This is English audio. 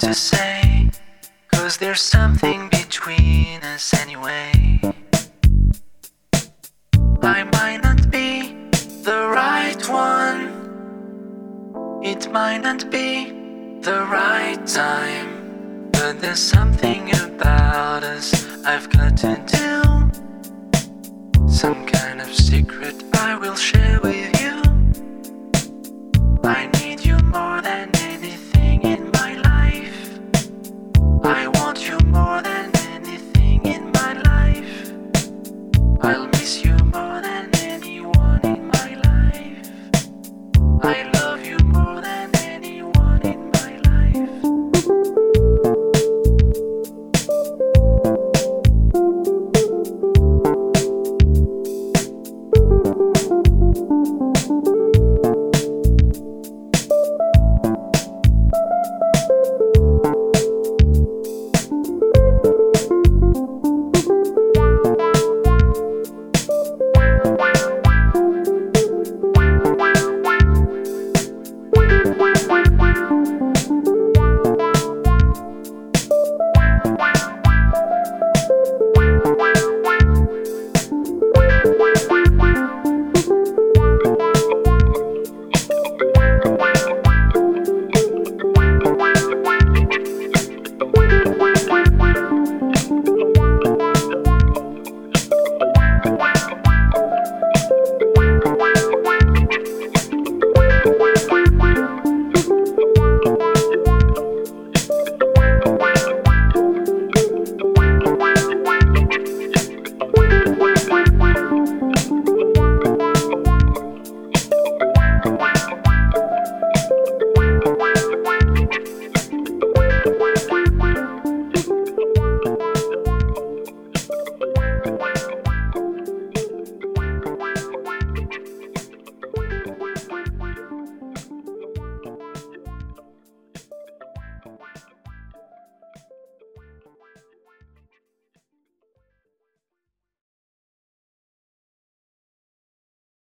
to say, 'cause there's something between us anyway. I might not be the right one, it might not be the right time, but there's something about us I've got to do, some kind of secret I will share with you.